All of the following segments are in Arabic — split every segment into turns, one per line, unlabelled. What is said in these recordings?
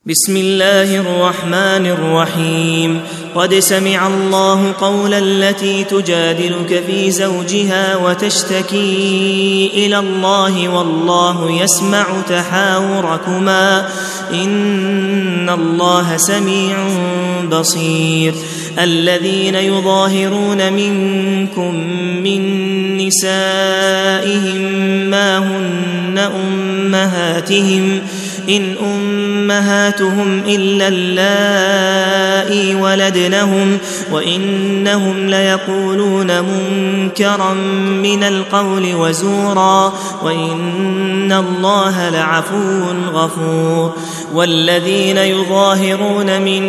بسم الله الرحمن الرحيم. قد سمع الله قول التي تجادلك في زوجها وتشتكي إلى الله والله يسمع تحاوركما إن الله سميع بصير. الذين يظاهرون منكم من نسائهم ما هن أمهاتهم إن أمهاتهم إلا اللائي ولدنهم وإنهم ليقولون منكرا من القول وزورا وإن الله لعفو غفور. والذين يظاهرون من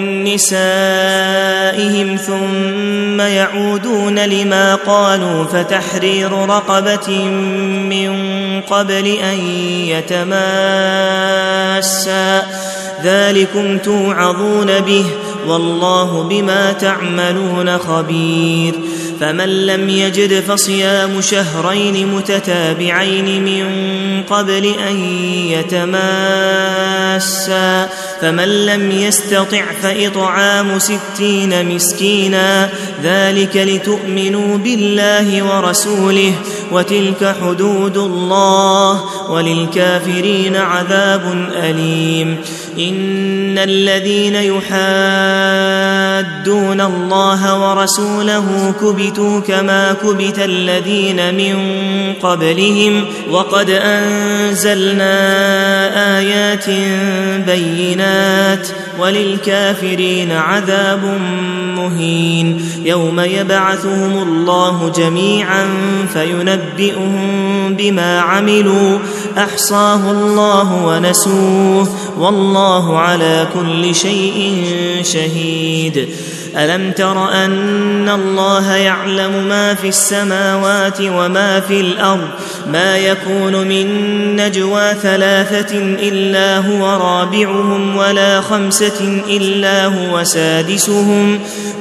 نسائهم ثم يعودون لما قالوا فتحرير رقبة من قبل أن يتماسا ذلكم توعظون به والله بما تعملون خبير. فمن لم يجد فصيام شهرين متتابعين من قبل أن يتماسا فمن لم يستطع فإطعام 60 مسكينا ذلك لتؤمنوا بالله ورسوله وتلك حدود الله وللكافرين عذاب أليم. إن الذين يحادون الله ورسوله كبتوا كما كبت الذين من قبلهم وقد أنزلنا آيات بينات وللكافرين عذاب مهين. يوم يبعثهم الله جميعا فينبئهم بما عملوا أحصاه الله ونسوه والله على كل شيء شهيد. ألم تر أن الله يعلم ما في السماوات وما في الأرض ما يكون من نجوى 3 إلا هو رابعهم ولا 5 إلا هو سادسهم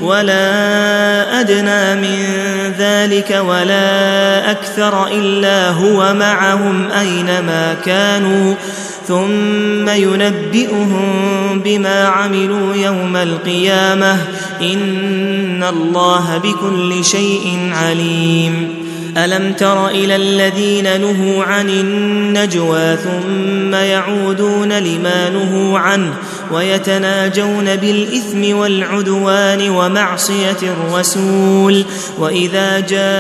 ولا أدنى من ذلك ولا أكثر إلا هو معهم أينما كانوا ثم ينبئهم بما عملوا يوم القيامة إن الله بكل شيء عليم. ألم تر إلى الذين نهوا عن النجوى ثم يعودون لما نهوا عنه ويتناجون بالإثم والعدوان ومعصية الرسول وإذا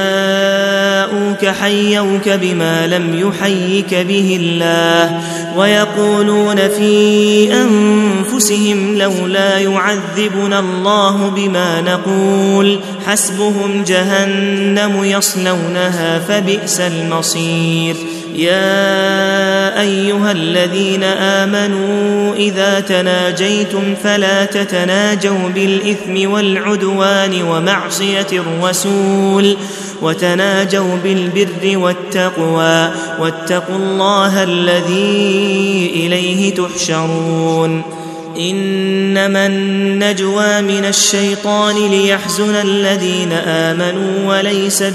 جاءوك حيوك بما لم يحيك به الله ويقولون في أنفسهم لولا يعذبنا الله بما نقول حسبهم جهنم يصلونها فبئس المصير. يا أيها الذين آمنوا إذا تناجيتم فلا تتناجوا بالإثم والعدوان ومعصية الرسول وتناجوا بالبر والتقوى واتقوا الله الذي إليه تحشرون. إنما النجوى من الشيطان ليحزن الذين آمنوا وليس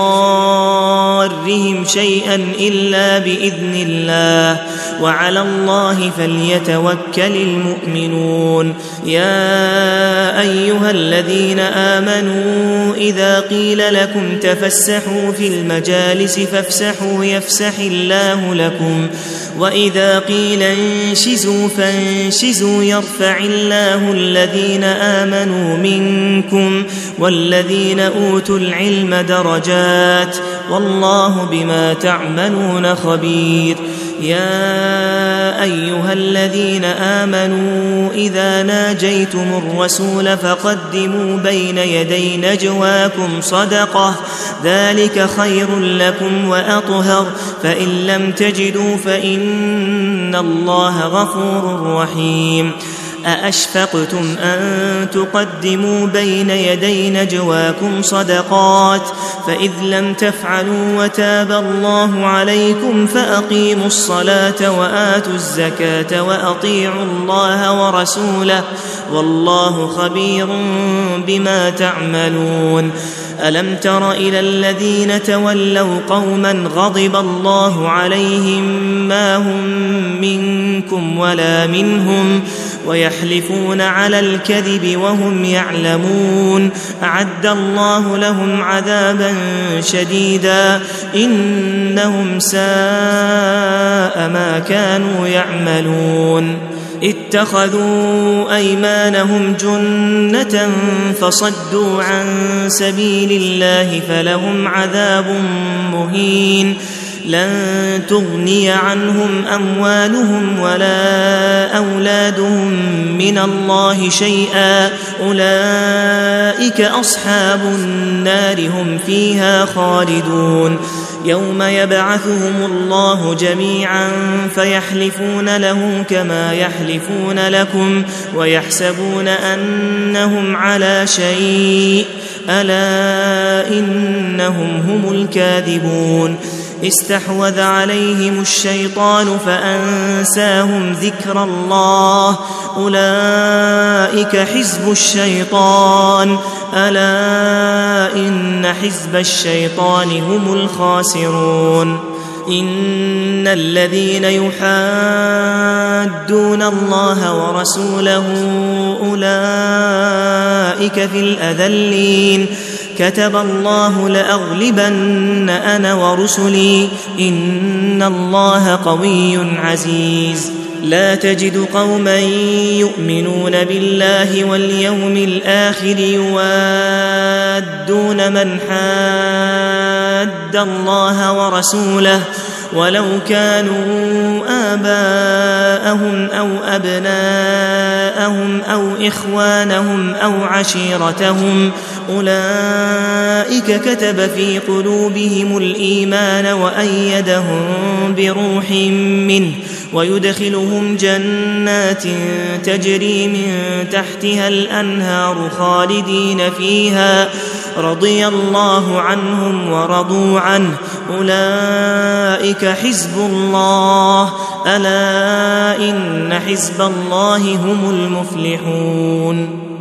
بضارهم شيئا إلا بإذن الله وعلى الله فليتوكل المؤمنون. يا أيها الذين آمنوا إذا قيل لكم تفسحوا في المجالس فافسحوا يفسح الله لكم وإذا قيل انشزوا فانشزوا يرفع الله الذين آمنوا منكم والذين أوتوا العلم درجات والله بما تعملون خبير. يا أيها الذين آمنوا إذا ناجيتم الرسول فقدموا بين يدي نجواكم صدقة ذلك خير لكم وأطهر فإن لم تجدوا فإن الله غفور رحيم. أأشفقتم أن تقدموا بين يدي نجواكم صدقات فإذ لم تفعلوا وتاب الله عليكم فأقيموا الصلاة وآتوا الزكاة وأطيعوا الله ورسوله والله خبير بما تعملون. ألم تر إلى الذين تولوا قوما غضب الله عليهم ما هم منكم ولا منهم ويحلفون على الكذب وهم يعلمون أعد الله لهم عذابا شديدا إنهم ساء ما كانوا يعملون اتخذوا أيمانهم جنة فصدوا عن سبيل الله فلهم عذاب مهين لن تغني عنهم أموالهم ولا أولادهم من الله شيئا أولئك أصحاب النار هم فيها خالدون يوم يبعثهم الله جميعا فيحلفون له كما يحلفون لكم ويحسبون أنهم على شيء ألا إنهم هم الكاذبون استحوذ عليهم الشيطان فأنساهم ذكر الله أولئك حزب الشيطان ألا إن حزب الشيطان هم الخاسرون إن الذين يحادون الله ورسوله أولئك في الأذلين كتب الله لأغلبن أنا ورسلي إن الله قوي عزيز لا تجد قوما يؤمنون بالله واليوم الآخر يوادون من حاد الله ورسوله ولو كانوا آباءهم أو أبناءهم أو إخوانهم أو عشيرتهم أولئك كتب في قلوبهم الإيمان وأيدهم بروح منه ويدخلهم جنات تجري من تحتها الأنهار خالدين فيها رضي الله عنهم ورضوا عنه أولئك حزب الله ألا إن حزب الله هم المفلحون